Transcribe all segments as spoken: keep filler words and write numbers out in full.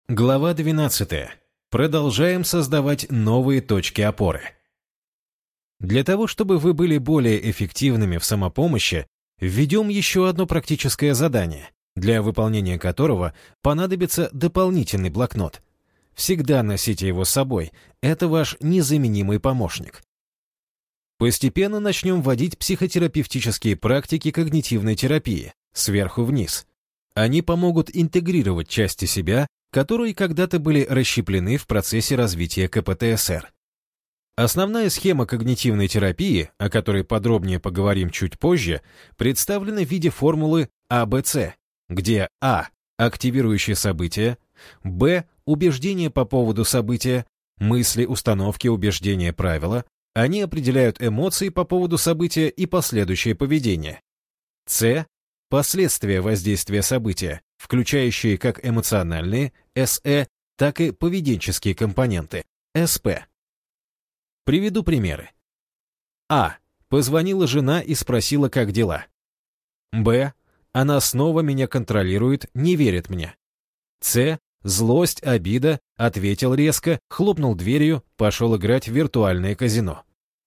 Глава двенадцатая. Продолжаем создавать новые точки опоры. Для того, чтобы вы были более эффективными в самопомощи, введем еще одно практическое задание, для выполнения которого понадобится дополнительный блокнот. Всегда носите его с собой, это ваш незаменимый помощник. Постепенно начнем вводить психотерапевтические практики когнитивной терапии, сверху вниз. Они помогут интегрировать части себя, которые когда-то были расщеплены в процессе развития ка пэ тэ эс эр. Основная схема когнитивной терапии, о которой подробнее поговорим чуть позже, представлена в виде формулы а бэ цэ, где А – активирующие события, Б – убеждения по поводу события, мысли, установки, убеждения, правила. Они определяют эмоции по поводу события и последующее поведение. С – последствия воздействия события, включающие как эмоциональные, эс э, так и поведенческие компоненты, эс пэ. Приведу примеры. А. Позвонила жена и спросила, как дела. Б. Она снова меня контролирует, не верит мне. С. Злость, обида, ответил резко, хлопнул дверью, пошел играть в виртуальное казино.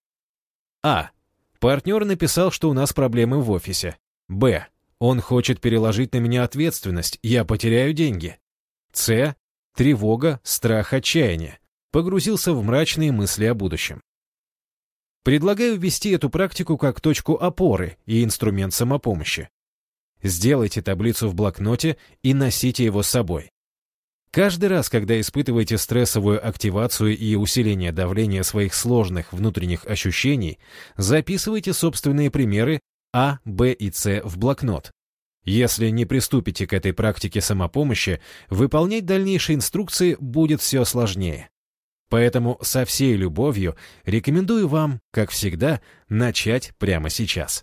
А. Партнер написал, что у нас проблемы в офисе. Б. Он хочет переложить на меня ответственность, я потеряю деньги. С. Тревога, страх, отчаяние. Погрузился в мрачные мысли о будущем. Предлагаю ввести эту практику как точку опоры и инструмент самопомощи. Сделайте таблицу в блокноте и носите его с собой. Каждый раз, когда испытываете стрессовую активацию и усиление давления своих сложных внутренних ощущений, записывайте собственные примеры А, Б и С в блокнот. Если не приступите к этой практике самопомощи, выполнять дальнейшие инструкции будет все сложнее. Поэтому со всей любовью рекомендую вам, как всегда, начать прямо сейчас.